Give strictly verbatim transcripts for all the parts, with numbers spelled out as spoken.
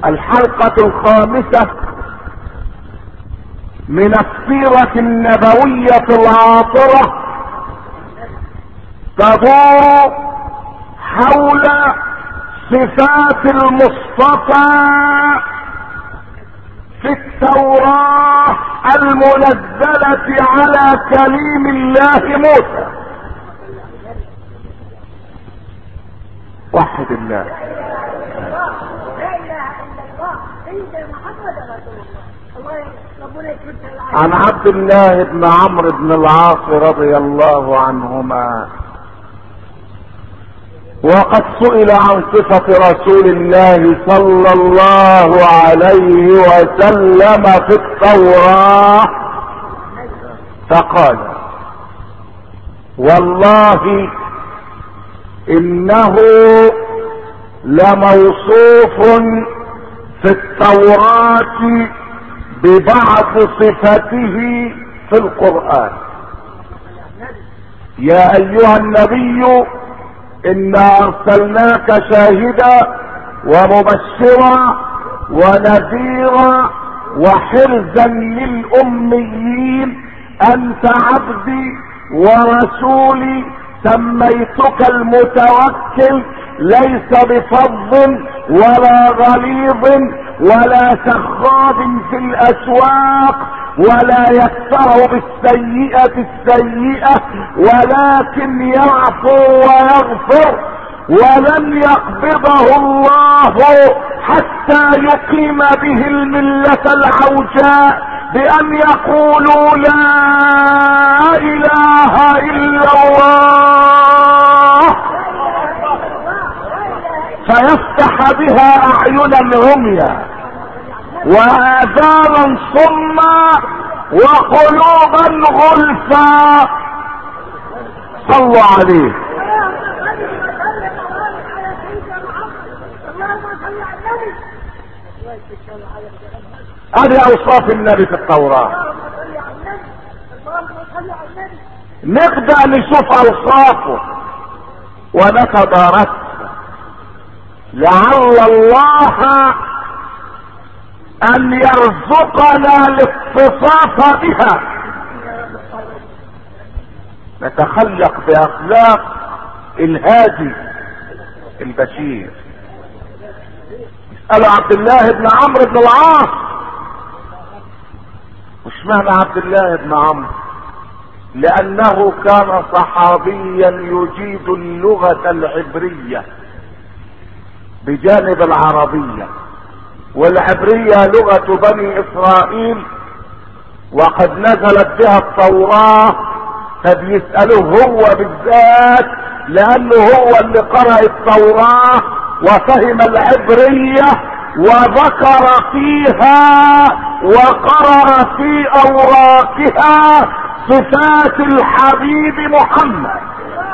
الحلقة الخامسة من السيرة النبوية العاطرة تدور حول صفات المصطفى في التوراة المنزلة على كليم الله موسى. وحد الله. عن عبد الله بن عمرو بن العاص رضي الله عنهما، وقد سئل عن صفة رسول الله صلى الله عليه وسلم في التوراة فقال: والله انه لموصوف في التوراة ببعض صفته في القرآن. يا ايها النبي انا ارسلناك شاهدا ومبشرا ونذيرا وحرزا للاميين انت عبدي ورسولي سميتك المتوكل ليس بفظ ولا غليظ ولا سخاب في الاسواق ولا يكفر بالسيئة السيئة ولكن يعفو ويغفر، ولن يقبضه الله حتى يقيم به الملة العوجاء بأن يقولوا لا إله إلا الله فيفتح بها أعينا عميا وآذانا صما وقلوبا غلفا. صلوا عليه. هذه اوصاف النبي في التوراة. نبدأ نشوف اوصافه ونتدارسها لعل الله ان يرزقنا الاتصاف بها، نتخلق باخلاق الهادي البشير. اسألوا عبد الله بن عمرو بن العاص، وش معنى عبد الله بن عمرو؟ لانه كان صحابيا يجيد اللغة العبرية بجانب العربية، والعبرية لغة بني اسرائيل وقد نزلت بها التوراة، فبيسألوه هو بالذات لانه هو اللي قرأ التوراة وفهم العبرية وذكر فيها وقرأ في اوراقها صفات الحبيب محمد.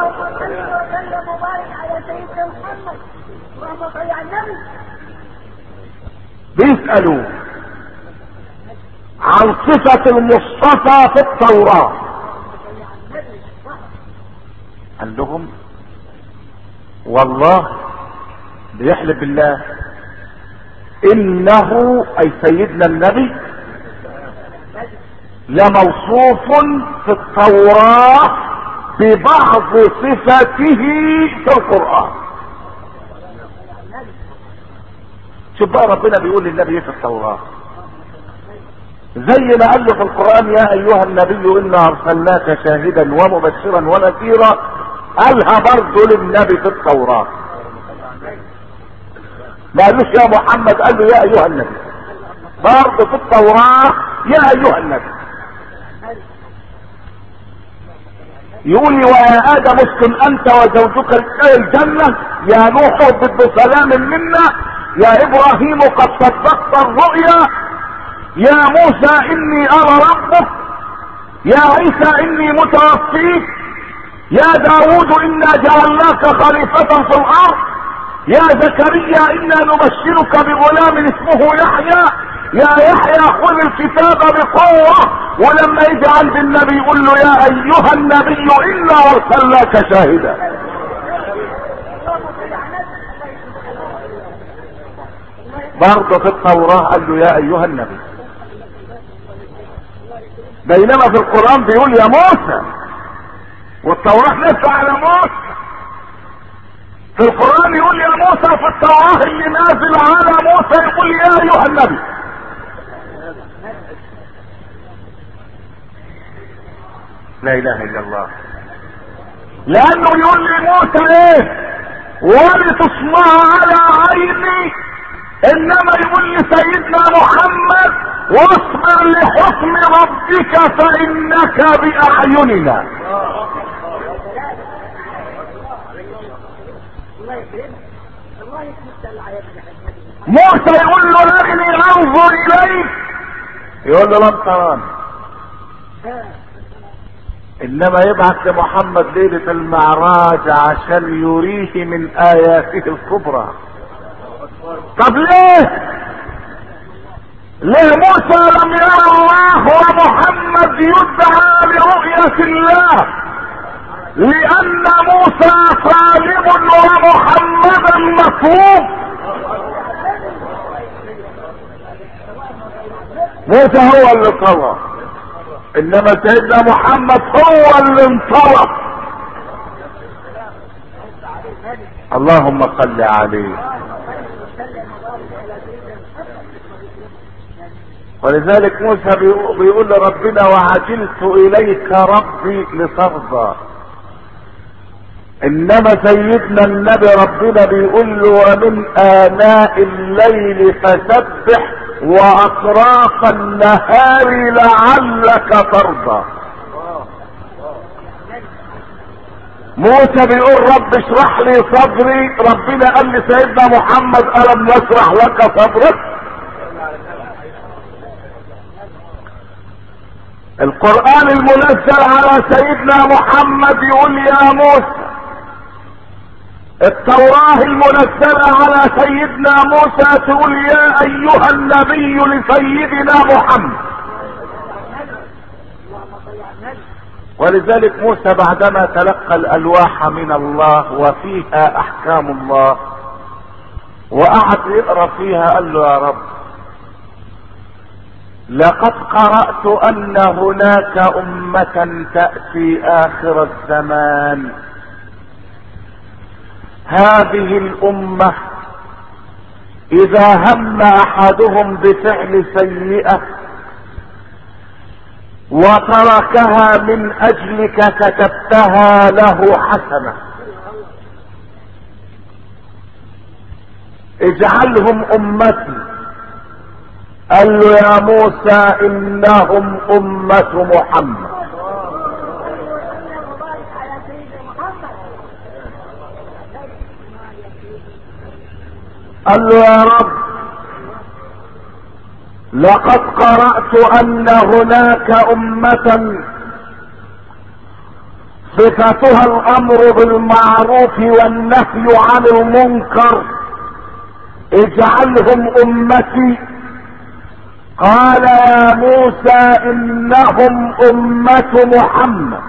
بيسألوا عن صفة المصطفى في التوراة، قال لهم والله بيحلف بالله انه اي سيدنا النبي لموصوف في التوراة ببعض صفته في القرآن. شوف بقى ربنا بيقول للنبي في التوراة زي ما قال له في القرآن: يا ايها النبي انا ارسلناك شاهدا ومبشرا ونذيرا، قالها برضه للنبي في التوراة. ما قالوش يا محمد، قال له يا ايها النبي برضه في التوراة يا ايها النبي. يقول لي: ويا ادم اسكن انت وزوجك الجنة، يا نوح ضد سلام منا، يا ابراهيم قد صدقت الرؤيا، يا موسى اني ارى ربك، يا عيسى اني متوفيك، يا داود انا جعلناك خليفة في الارض، يا زكريا انا نبشرك بغلام اسمه يحيى، يا يحيى خذ الكتاب بقوة. ولما يجي عند النبي يقول له: يا ايها النبي انا ارسلناك شاهدا. برضه في التوراة قال له يا ايها النبي، بينما في القرآن بيقول يا موسى، والتوراة لسه على موسى. في القرآن يقول يا موسى، في التوراة اللي نازل على موسى يقول يا ايها النبي. لا اله الا الله. لانه يقول لي موسى ايه؟ ولتصنع على عيني، انما يقول لي سيدنا محمد واصبر لحكم ربك فانك باعيننا. موسى يقول له ارني انظر اليك، يقول له لم تراني. انما يبعث لمحمد ليلة المعراج عشان يريه من اياته الكبرى. طب ليه؟ ليه موسى لم يرى الله ومحمد يدعى لرؤية الله؟ لان موسى طالب ومحمدا مطلوب. موسى هو اللي طلب، انما سيدنا محمد هو اللي انطلب. اللهم صل عليه. ولذلك موسى بيقول لربنا وعجلت اليك ربي لترضى. انما سيدنا النبي ربنا بيقول له ومن اناء الليل فسبح واطراف النهار لعلك ترضى. موسى بيقول رب اشرح لي صدري، ربنا قال لسيدنا محمد الم نشرح لك صدرك. القرآن المنزل على سيدنا محمد يقول يا موسى، التوراة المنزلة على سيدنا موسى تقول يا ايها النبي لسيدنا محمد. ولذلك موسى بعدما تلقى الالواح من الله وفيها احكام الله وقعد يقرا فيها قال له يا رب لقد قرأت ان هناك امة تأتي اخر الزمان، هذه الامة اذا هم احدهم بفعل سيئة وتركها من اجلك كتبتها له حسنة، اجعلهم امتي. قال له يا موسى انهم امة محمد. قال له يا رب لقد قرأت ان هناك امة صفتها الامر بالمعروف والنهي عن المنكر، اجعلهم امتي. قال يا موسى انهم امة محمد.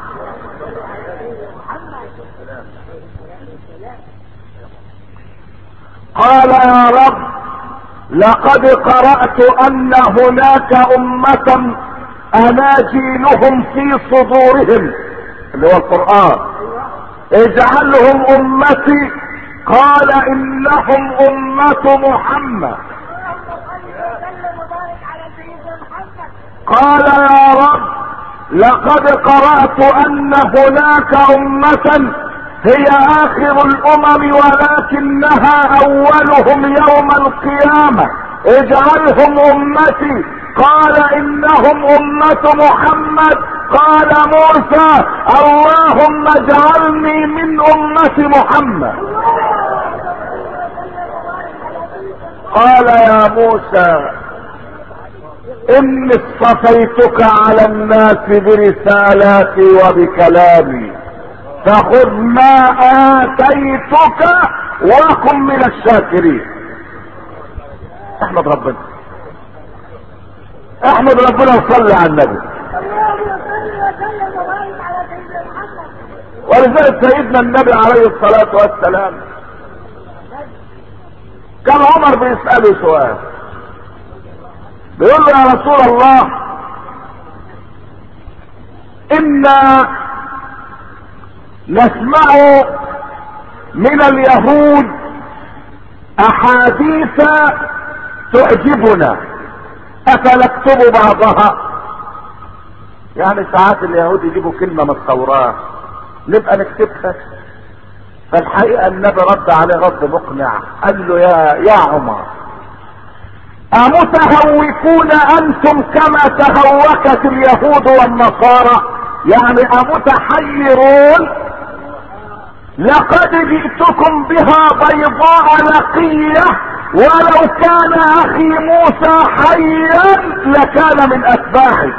قال يا رب لقد قرأت ان هناك امة اناجيلهم في صدورهم اللي هو القرآن، اجعلهم امتي. قال انهم امة محمد. قال يا رب لقد قرأت ان هناك امة هي اخر الامم ولكنها اولهم يوم القيامة، اجعلهم امتي. قال انهم امة محمد. قال موسى اللهم اجعلني من امة محمد. قال يا موسى اني اصطفيتك على الناس برسالاتي وبكلامي، فخذ ما اتيتك وكن من الشاكرين. احمد ربنا، احمد ربنا وصلي على النبي. ولذلك سيدنا النبي عليه الصلاة والسلام كان عمر بيسأله سؤال، بيقول له يا رسول الله إنا نسمع من اليهود أحاديث تعجبنا أفنكتب بعضها؟ يعني ساعات اليهود يجيبوا كلمة من التوراة نبقى نكتبها. فالحقيقة النبي رد عليه رد مقنع، قال له يا يا عمر أمتهوكون أنتم كما تهوكت اليهود والنصارى؟ يعني أمتحيرون؟ لقد جئتكم بها بيضاء نقية، ولو كان أخي موسى حيا لكان من أتباعي.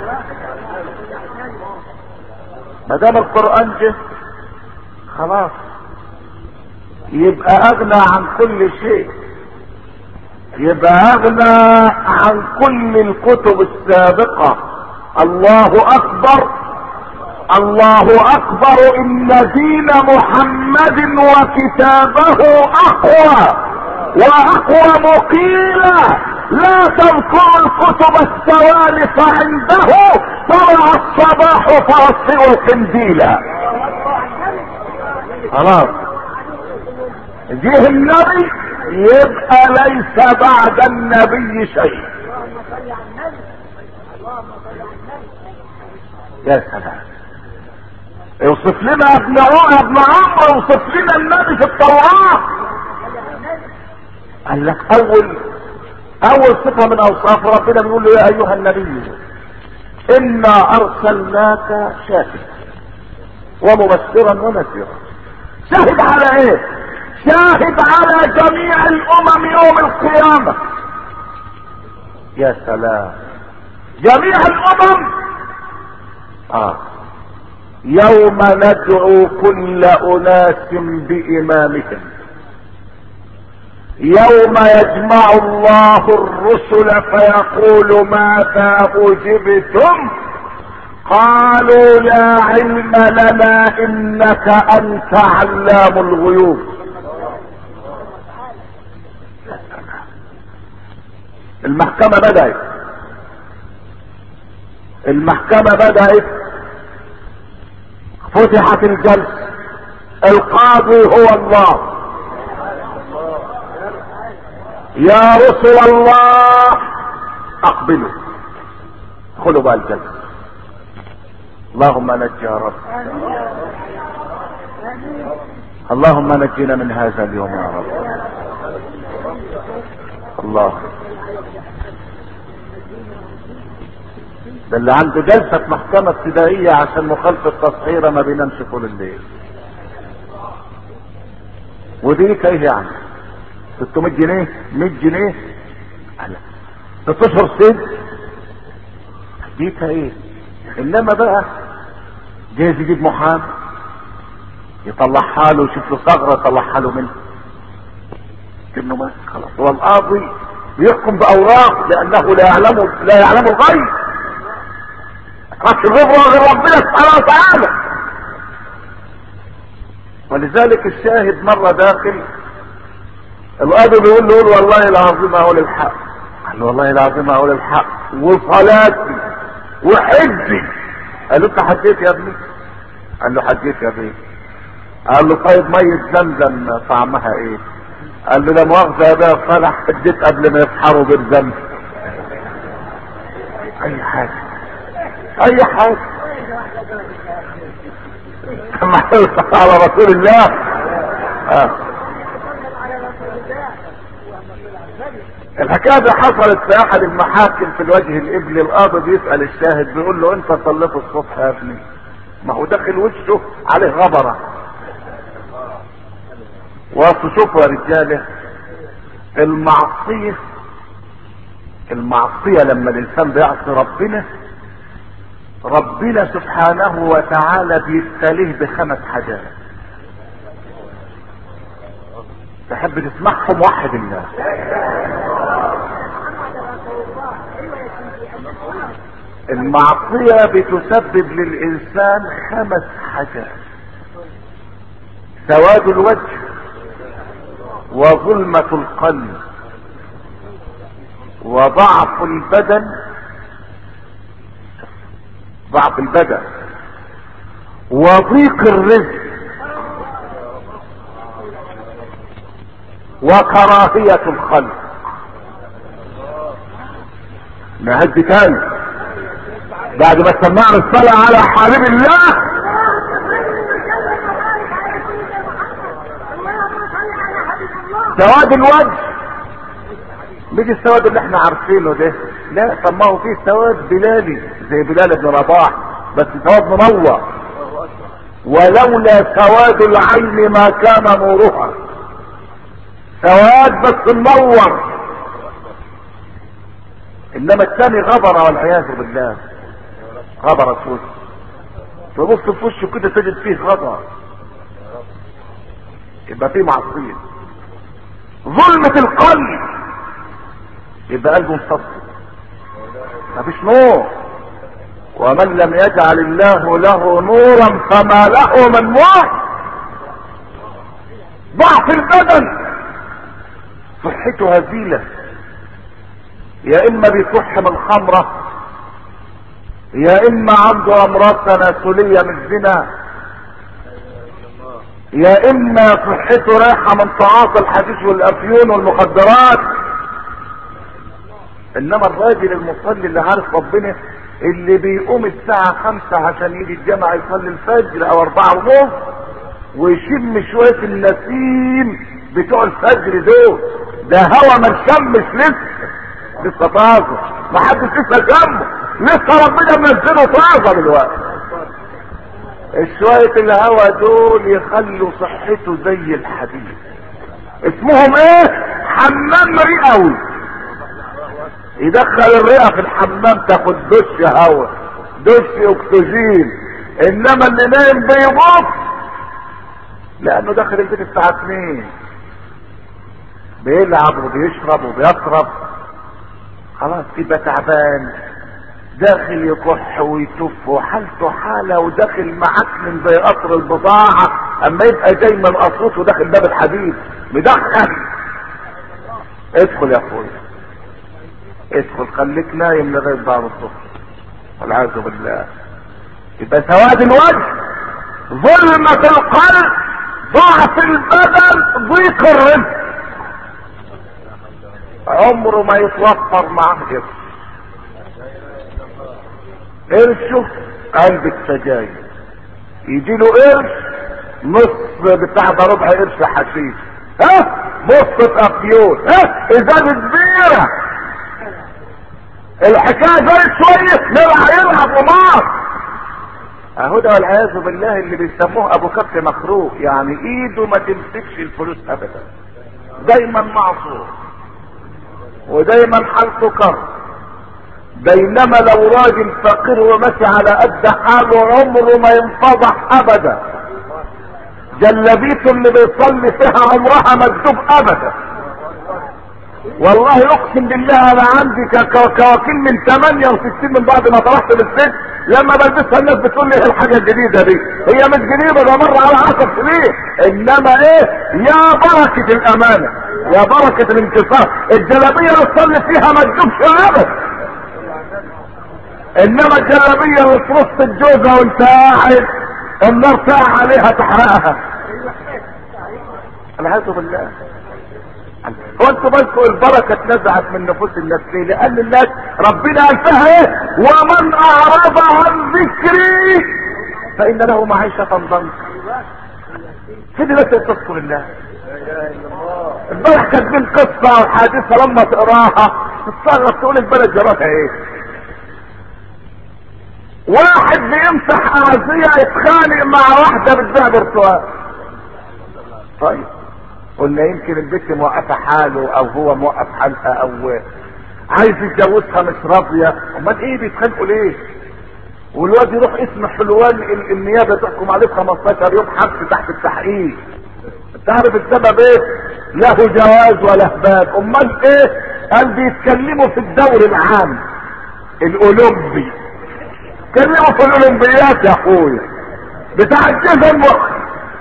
ما دام القرآن جه خلاص يبقى أغنى عن كل شيء، يبقى أغنى عن كل الكتب السابقة. الله أكبر الله أكبر، إن دين محمد وكتابه أقوى وأقوى مقيلا. لا تذكر الكتب السوالف عنده، طلع الصباح فأصفئ القنديلا. خلاص جه النبي يبقى ليس بعد النبي شيء. يا سلام، يوصف لنا ابن عمر ابن عمرو يوصف لنا النبي في التوراة. قال لك اول اول صفة من اوصاف ربنا بيقول له يا ايها النبي انا ارسلناك شاهدا ومبشرا ونذيرا. شاهد على ايه؟ شاهد على جميع الامم يوم القيامة. يا سلام، جميع الامم. اه يوم ندعو كل اناس بامامهم، يوم يجمع الله الرسل فيقول ماذا اجبتم؟ قالوا لا علم لنا انك انت علام الغيوب. المحكمة بدأت المحكمة بدأت فتحت الجلسة، القاضي هو الله. يا رسل الله اقبلوا، ادخلوا بقى الجلسة. اللهم نجي يا رب، اللهم نجينا من هذا اليوم يا رب. الله، ده اللي عنده جلسة محكمة ابتدائية عشان مخالفة تصحيرة ما بينامش طول الليل. ودي ايه يعني؟ ستمية جنيه مية جنيه ست اشهر سجن، دي ايه؟ انما بقى جايز يجيب محامي يطلعها له، يشوف له ثغرة يطلعها له منه كأنه ما خلاص. هو القاضي بيحكم باوراق لانه لا يعلم لا يعلم الغيب، رش الربع غير ربنا سبحانه وتعالى. ولذلك الشاهد مرة داخل القاضي بيقول له قول والله العظيم اقول الحق. قال له والله العظيم اقول الحق وصلاتي وحجي. قال له انت حجيت يا ابني؟ قال له حجيت يا ابني. قال له طيب مية زمزم طعمها ايه؟ قال له لا مؤاخذة يا بيه صالح، حجيت قبل ما يسحروا بالذنب. اي حاجة اي حاجة كما حرص على رسول الله. آه. الحكاية دي حصلت في احد المحاكم في الوجه الابلي. القاضي بيسأل الشاهد بيقول له انت صليت الصبح يا ابني؟ ما هو داخل وشه عليه غبرة. وشوفوا يا رجالة، المعصية المعصية لما الانسان بيعصي ربنا، ربنا سبحانه وتعالى بيبتليه بخمس حاجات. تحب تسمعهم؟ واحد الله. المعصية بتسبب للإنسان خمس حاجات: سواد الوجه، وظلمة القلب، وضعف البدن، ضعف البدن وضيق الرزق وكراهية الخلق. نهد تاني بعد ما سمعنا الصلاة على حبيب الله. سواد الوجه مش السواد اللي احنا عارفينه ده، لا، طب ما هو فيه سواد بلالي زي بلال بن رباح، بس سواد منور. ولولا سواد العين ما كان نورها، سواد بس منور. انما الثاني غبر والعياذ بالله، غبر في وشه، تبص في وشه كده تجد فيه غبر، يبقى فيه معصيه. ظلمة القلب يبقى قلبه مصدق، مفيش نور. ومن لم يجعل الله له نورا فما له من نور. ضعف البدن، صحته هزيلة، يا اما بيصح من الخمرة، يا اما عنده امراض تناسلية من الزنا، يا اما صحته رايحة من تعاطي الحشيش والافيون والمخدرات. انما الراجل المصلي اللي عارف ربنا، اللي بيقوم الساعة خمسة عشان يجي الجامعة يصلي الفجر او اربعة ونص ويشم شوية النسيم بتوع الفجر دول، ده هوا ما نشمش لسه، لسه طازة، ما حدش لسه جنبه، لسه ربنا منزله طازة دلوقتي. شوية الهوا دول يخلوا صحته زي الحديد. اسمهم ايه؟ حمام رئوي. يدخل الرئة في الحمام تاخد دش هوا، دش اكسجين. انما اللي نايم بيبص لانه داخل البيت الساعة اتنين بيلعب وبيشرب وبيطرب، خلاص يبقى تعبان، داخل يكح ويتف وحالته حالة، وداخل معكن زي قطر البضاعة اما يبقى جاي من قصوص وداخل باب الحديد مدخن. ادخل يا اخويا، ادخل، خليك نايم لغاية بعد الصبح والعياذ بالله. يبقى سواد الوجه، ظلمة القلب، ضعف البدن، ضيق الرزق. عمره ما يتوفر معاه قرش، قرشه علبة سجاير، يجي له قرش نص بتاع ده ربع قرش حشيش، ها نص افيون، ها ازازة بيرة. الحكاية زي شوية نلعب يلعب قمار. اهو ده والعياذ بالله اللي بيسموه ابو كف مخروق، يعني ايده ما تمسكش الفلوس ابدا، دايما معصور ودايما حالته كرب. بينما لو راجل فقير وماشي على قد حاله عمره ما ينفضح ابدا، جلبيته اللي بيصلي فيها عمرها ما تدوب ابدا. والله اقسم بالله انا عندي كواكيل من ثمانية وستين من بعد ما طلعت من السجن، لما بلبسها الناس بتقول لي ايه الحاجه الجديده دي؟ هي مش جديده، ده مر على عشر سنين. انما ايه؟ يا بركه الامانه، يا بركه الانتصار، الجلابيه اللي تصلي فيها ما تدوبش ابدا. انما الجلابيه اللي في وسط الجوزه وانت قاعد النار ساعه عليها تحرقها. العياذ بالله. هو انتوا بالكم البركه اتنزعت من نفوس الناس ليه؟ لان الناس ربنا قال فيها ايه؟ ومن اعرض عن ذكري فان له معيشه ضنكا. سيدي بس تذكر الله. امبارح كاتبين قصه وحادثه لما تقراها تستغرب تقول البلد جرتها ايه؟ واحد بيمسح اعزيه يتخانق مع واحده بتبيع برتقال. طيب قلنا يمكن البنت موقفه حاله او هو موقف حالها او عايز يتجوزها مش راضيه، امال ايه بيتخانقوا ليه؟ والواد يروح اسم حلوان النيابه تحكم عليه ب خمستاشر يوم حبس تحت التحقيق. انت عارف السبب ايه؟ له جواز وله باب. امال ايه؟ قال بيتكلموا في الدوري العام الاولمبي، اتكلموا في الاولمبيات يا اخويا بتاع الجزم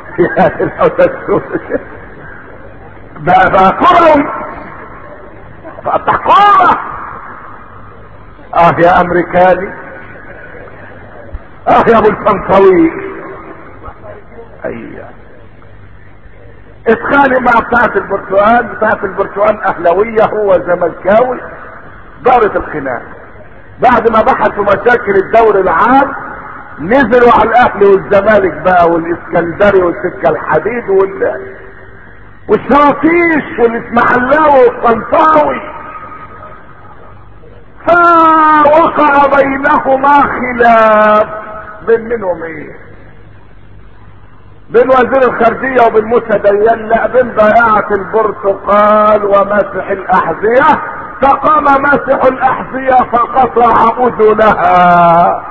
يا بقى بقى كله بتاع كورة. اه يا امريكاني، اه يا ابو الفنطوي. ايوه اتخانق مع بتاعة البرتقال، بتاعة البرتقال اهلاوية هو زملكاوي، دارت الخناق. بعد ما بحثوا مشاكل الدوري العام نزلوا على الاهلي والزمالك بقى والاسكندري والسكة الحديد وال والشراطيش والاسماعيلاوي والطنطاوي، فوقع بينهما خلاف. بين منهم ايه؟ بين وزير الخارجية وبين موسى ديان؟ لا، بين ضياعة البرتقال ومسح الاحذية. فقام مسح الاحذية فقطع اذنها،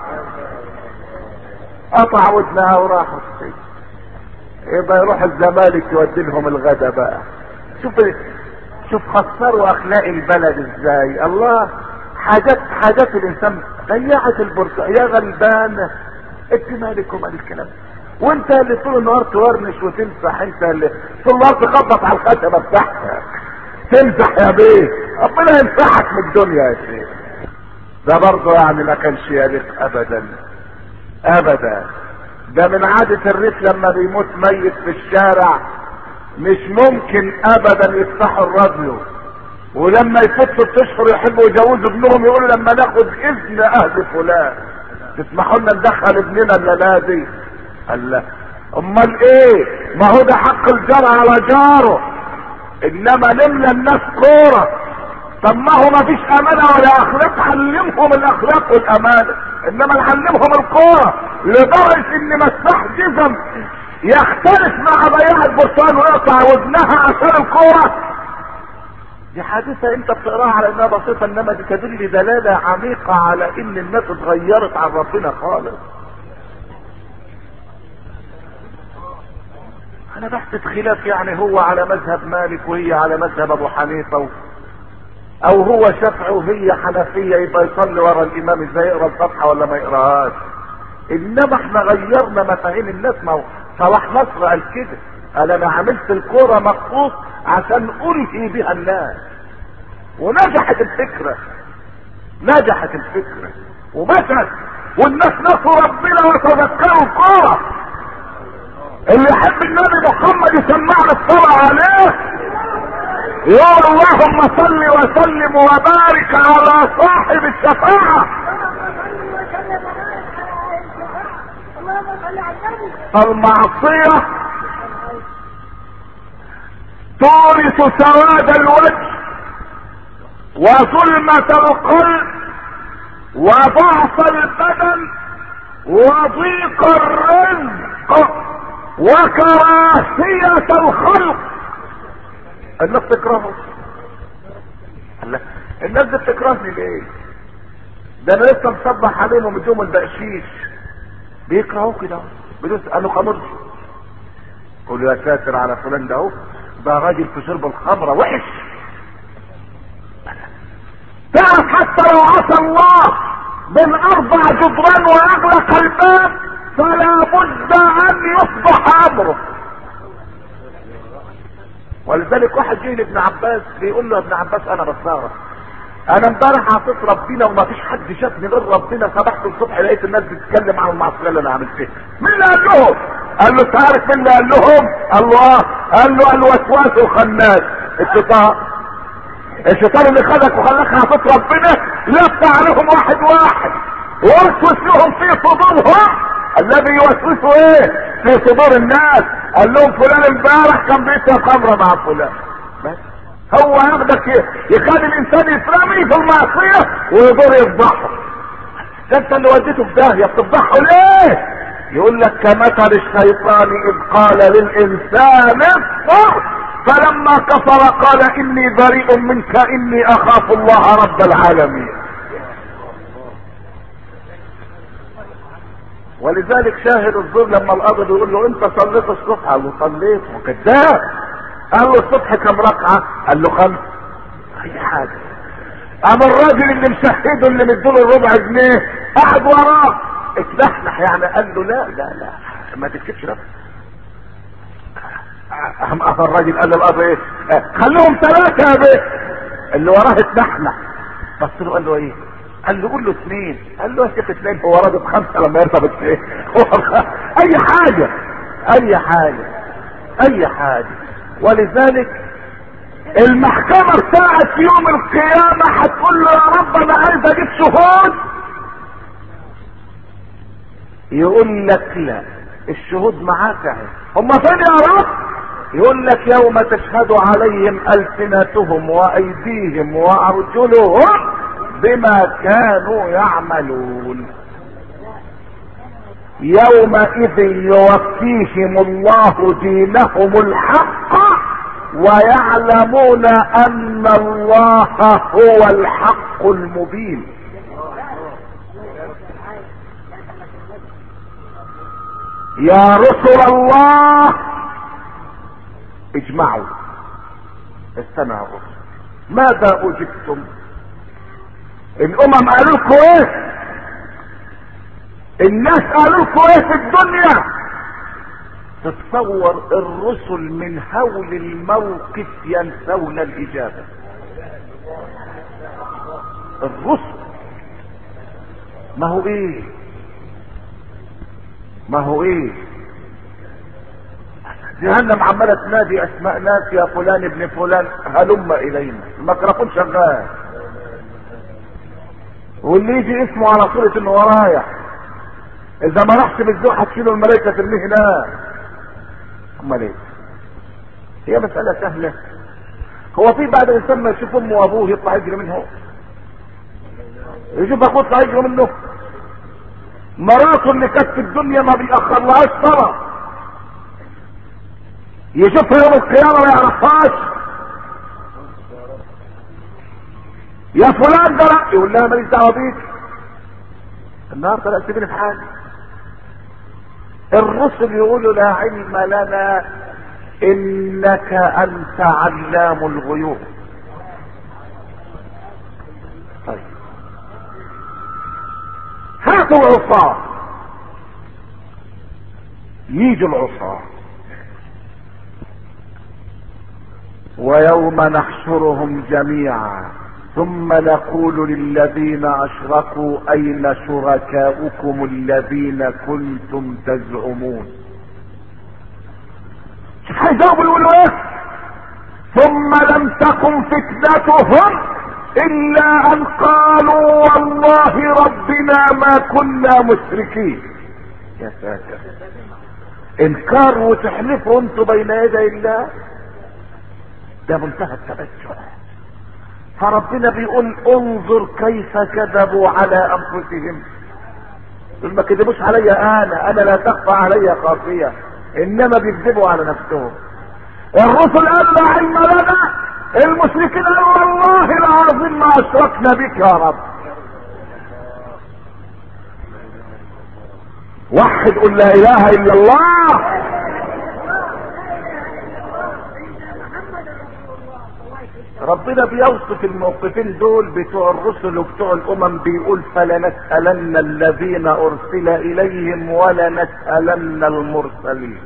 قطع ودنها وراح السجن. يبقى يروح الزمالك يودي لهم الغدا بقى. شوف شوف خسروا اخلاق البلد ازاي. الله، حاجات حاجات الانسان ضيعت البرتقال يا غلبانه. انت مالك ومال الكلام؟ وانت اللي طول النهار تورنش وتمسح، انت اللي طول النهار تخبط على الخشبه بتاعتك تمسح يا بيه. ربنا يمسحك من الدنيا يا شيخ. ده برضه يعني ما كانش يليق ابدا ابدا. ده من عادة الريف لما بيموت ميت في الشارع مش ممكن ابدا يفتحوا الراديو، ولما يفوت ست اشهر يحبوا يجوزوا ابنهم يقولوا لما ناخد اذن اهل فلان تسمحوا لنا ندخل ابننا الليله دي. قال لا، امال ايه؟ ما هو ده حق الجار على جاره. انما نملى الناس كوره. طب ما هو ما فيش امانه ولا اخلاق، علمهم الاخلاق والامانه، انما نعلمهم الكوره لدرجه ان مساح جزم يختلف مع بياع البرتقال ويقطع ودنها عشان الكوره. دي حادثه انت بتقراها على انها بسيطه، انما دي تدل دلاله عميقه على ان الناس اتغيرت عن ربنا خالص. انا بحث خلاف، يعني هو على مذهب مالك وهي على مذهب ابو حنيفه، او هو شافعي وهي حنفيه، يبقى يصلي ورا الامام ازاي؟ يقرا الصفحه ولا ما يقراهاش؟ انما احنا غيرنا مفاهيم الناس. ما صلاح نصر قال كده، قال انا عملت الكوره مخصوص عشان الهي بها الناس. ونجحت الفكره، نجحت الفكره ومشت، والناس نصروا ربنا وتذكروا الكوره. اللي يحب النبي محمد يسمعنا الصلاه عليه يقول اللهم صل وسلم وبارك على صاحب الشفاعة. المعصية تورث سواد الوجه وظلمة القلب وضعف البدن وضيق الرزق وكراهية الخلق. الناس تكرهه. الناس دي بتكرهني ليه؟ ده انا لسه مصبح عليهم ومديهم البقشيش بيكرهوه كده. بدوس قالوا خمرش، قولوا يا ساتر على فلان ده اهو، ده راجل في شرب الخمره وحش. تعرف حتى لو عصى الله من اربع جدران واغلق الباب فلا بد ان يصبح امره. ولذلك واحد جه لابن عباس بيقول له يا ابن عباس انا بستغرب، انا امبارح عصيت ربنا وما فيش حد شافني غير ربنا، صبحت الصبح لقيت الناس بتتكلم عن المعصيه اللي انا عملتها. مين اللي قال لهم؟ قال له تعرف مين اللي قال لهم؟ قال له اه. قال له الوسواس الخناس، الشيطان. الشيطان اللي خدك وخلاك عصيت ربنا لف عليهم واحد واحد ووسوس لهم في صدورهم الذي يوسوسه ايه في صدور الناس. قال لهم فلان امبارح كان بيشرب خمره مع فلان. بس هو ياخدك يخلي الانسان يترمي في المعصيه ويقدر يفضحه. ده انت اللي وديته في داهيه، بتفضحه ليه؟ يقول لك كمثل الشيطان اذ قال للانسان اكفر فلما كفر قال اني بريء منك اني اخاف الله رب العالمين. ولذلك شاهد الزور لما القاضي بيقول له انت صليت الصبح؟ قال له صليت. وكذاب. قال له الصبح كم ركعه؟ قال له خمس. اي حاجه. اما الراجل اللي مشهده اللي مديله الربع جنيه قعد وراه اتلحلح، يعني قال له لا لا لا ما تكتبش نفسك. اهم الراجل قال للقاضي ايه؟ خليهم ثلاثه يا بيه. اللي وراه اتنحنح. بص له قال له ايه؟ قال له قول له اثنين. قال له يا شيخ اثنين، هو راضي بخمسه لما يرتبط ايه؟ اي حاجه اي حاجه اي حاجه. ولذلك المحكمه بتاعت يوم القيامه هتقول له يا رب انا عايز اجيب شهود. يقول لك لا، الشهود معاك اهي. هم فين يا رب؟ يقول لك يوم تشهد عليهم السنتهم وايديهم وارجلهم بما كانوا يعملون. يومئذ يوفيهم الله دينهم الحق ويعلمون ان الله هو الحق المبين. يا رسل الله اجمعوا استمعوا ماذا اجبتم؟ الامم قالوا لكم ايه؟ الناس قالوا لكم ايه في الدنيا؟ تتصور الرسل من هول الموقف ينسون الاجابه. الرسل ما هو ايه ما هو ايه جهنم عماله تنادي اسماء ناس، يا فلان ابن فلان هلم الينا، الميكروفون شغال، واللي يجي اسمه على صورة انه ورايا، اذا ما رحت بالذوق هتشيله الملائكة ترميه هناك. امال ايه؟ هي مسألة سهلة. هو في بعد الانسان ما يشوف امه وابوه يطلع يجري منه؟ يشوف اخوه يطلع يجري منه؟ مراته اللي كانت في الدنيا ما بيأخرلهاش صلاة يشوفها يوم القيامة ما يعرفهاش. يا فلان ده رأي، يقول لها ماليش دعوة بيك، النهارده لا سيبني في حالي. الرسل يقولوا لا علم لنا انك انت علام الغيوب. طيب هاتوا العصاة، يجوا العصاة ويوم نحشرهم جميعا ثم نقول للذين اشركوا اين شركاؤكم الذين كنتم تزعمون. شوف هيجاوبوا يقولوا ايه؟ ثم لم تكن فتنتهم الا ان قالوا والله ربنا ما كنا مشركين. يا ساتر، انكار وتحلفوا انتوا بين يدي الله، ده منتهى التبجح. فربنا بيقول انظر كيف كذبوا على انفسهم. دول ما كذبوش عليا انا، انا لا تخفى علي خافيه، انما بيكذبوا على نفسهم. الرسل قالوا لا علم لنا، المشركين قالوا والله العظيم ما اشركنا بك يا رب. وحد قل لا اله الا الله. ربنا بيوصف الموقفين دول بتوع الرسل وبتوع الامم، بيقول فلنسألن الذين ارسل اليهم ولنسألن المرسلين.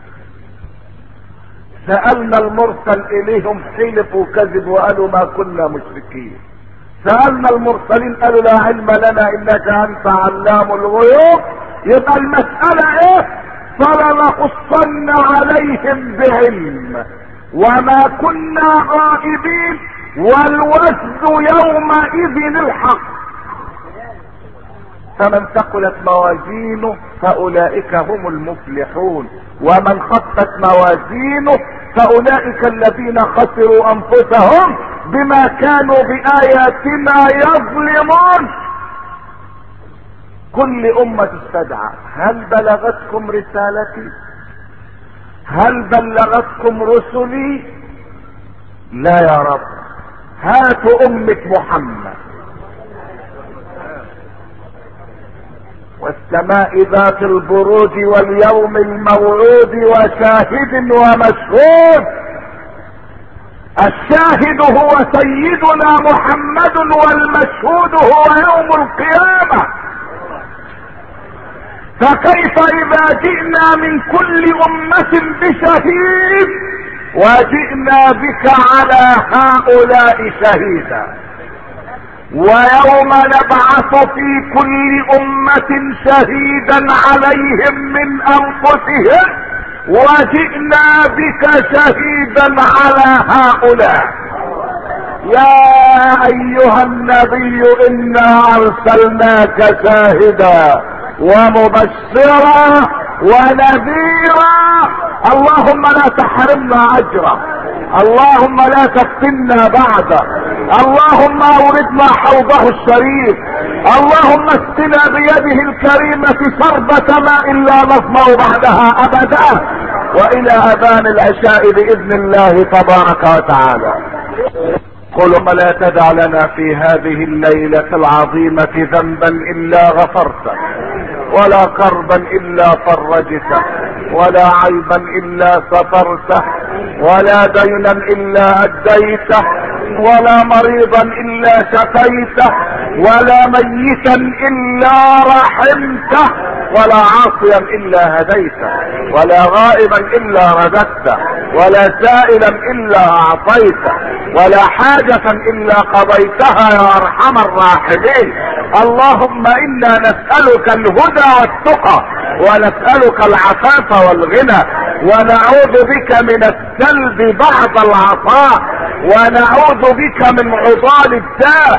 سألنا المرسل اليهم حلفوا وكذب وقالوا ما كنا مشركين. سألنا المرسلين قالوا لا علم لنا انك انت علام الغيوب. يبقى المسألة ايه؟ فلنقصن عليهم بعلم وما كنا غائبين والوزن يومئذ الحق. فمن ثقلت موازينه فاولئك هم المفلحون ومن خفت موازينه فاولئك الذين خسروا انفسهم بما كانوا باياتنا يظلمون. كل امة تستدعى هل بلغتكم رسالتي؟ هل بلغتكم رسلي؟ لا يا رب. هاتوا امة محمد. والسماء ذات البروج واليوم الموعود وشاهد ومشهود. الشاهد هو سيدنا محمد والمشهود هو يوم القيامة. فكيف اذا جئنا من كل امة بشهيد وجئنا بك على هؤلاء شهيدا، ويوم نبعث في كل امة شهيدا عليهم من انفسهم وجئنا بك شهيدا على هؤلاء. يا ايها النبي انا ارسلناك شاهدا ومبشرا ونذيرا، اللهم لا تحرمنا اجره، اللهم لا تفتنا بعده، اللهم اوردنا حوضه الشريف، اللهم اسقنا بيده الكريمة شربة ماء لا نظمأ بعدها ابدا، والى اذان العشاء باذن الله تبارك وتعالى. قل لا تدع لنا في هذه الليلة العظيمة ذنبا الا غفرته، ولا كربا الا فرجته، ولا عيبا الا سترته، ولا دينا الا اديته، ولا مريضا الا شفيته، ولا ميتا الا رحمته، ولا عاصيا الا هديته، ولا غائبا الا رددته، ولا سائلا الا اعطيته، ولا حاجة الا قضيتها يا ارحم الراحمين. اللهم انا نسألك الهدى والتقى، ونسألك العفاف والغنى، ونعوذ بك من السلب بعد العطاء، ونعوذ بك من عضال الداء،